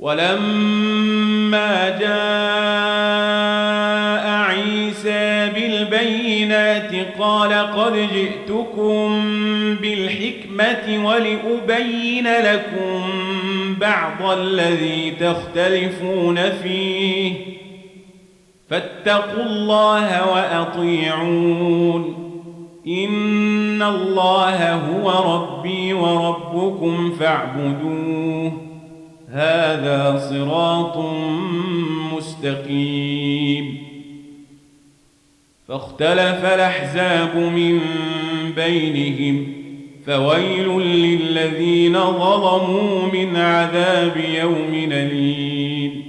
ولما جاء عيسى بالبينات قال قد جئتكم بالحكمة ولأبين لكم بعض الذي تختلفون فيه فاتقوا الله وأطيعون إن الله هو ربي وربكم فاعبدوه هذا صراط مستقيم. فاختلف الأحزاب من بينهم فويل للذين ظلموا من عذاب يوم أليم.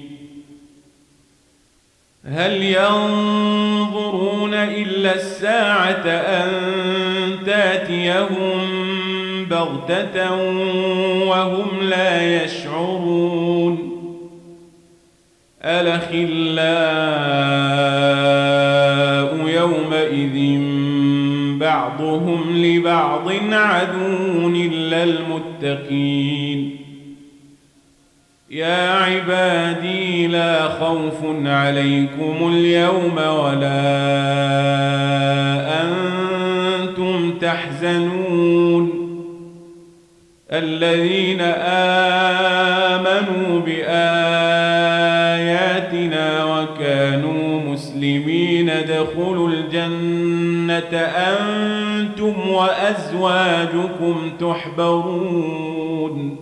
هل ينظرون إلا الساعة أن تأتيهم بغتة وهم لا يشعرون الأخلاء يومئذ بعضهم لبعض عدو إلا المتقين. يا عبادي لا خوف عليكم اليوم ولا أنتم تحزنون الذين آمنوا بآياتنا وكانوا مسلمين ادخلوا الجنة أنتم وأزواجكم تحبرون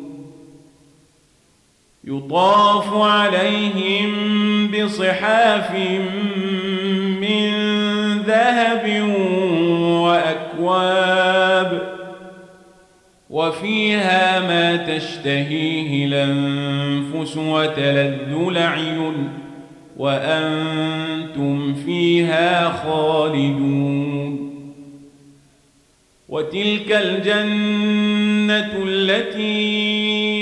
يطاف عليهم بصحاف من ذهب وأكواب وفيها ما تشتهيه الأنفس وتلذ الأعين وأنتم فيها خالدون. وتلك الجنة التي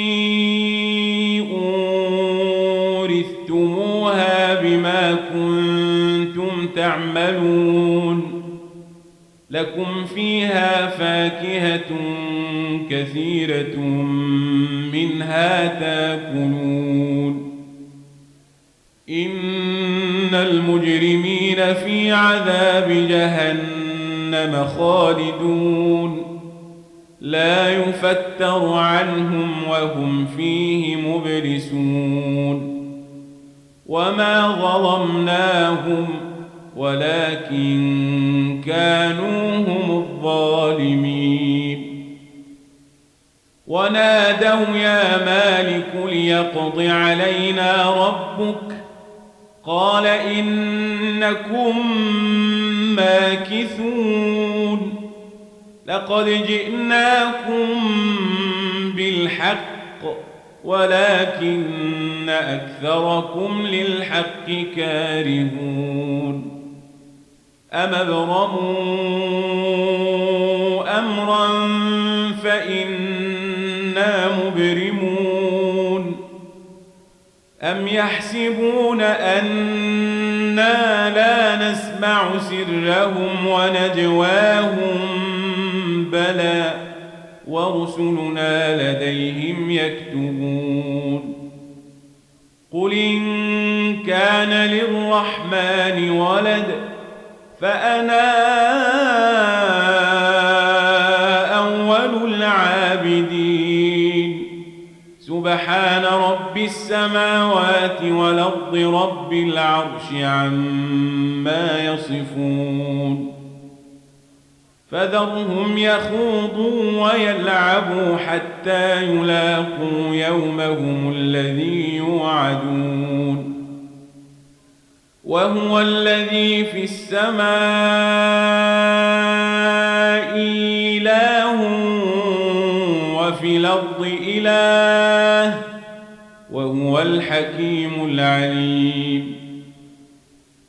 أورثتموها بما كنتم تعملون لكم فيها فاكهة كثيرة منها تاكلون. إن المجرمين في عذاب جهنم خالدون لا يفتر عنهم وهم فيه مبلسون. وما ظلمناهم ولكن كانوا هم الظالمين. ونادوا يا مالك ليقض علينا ربك قال إنكم ماكثون لقد جئناكم بالحق ولكن أكثركم للحق كارهون. أم ابرموا أمرا فإنا مبرمون أم يحسبون أنا لا نسمع سرهم ونجواهم بلى ورسلنا لديهم يكتبون. قل إن كان للرحمن ولد فأنا أول العابدين سبحان رب السماوات والأرض رب العرش عما يصفون. فذرهم يخوضوا ويلعبوا حتى يلاقوا يومهم الذي يوعدون. وهو الذي في السماء إله وفي الأرض إله وهو الحكيم العليم.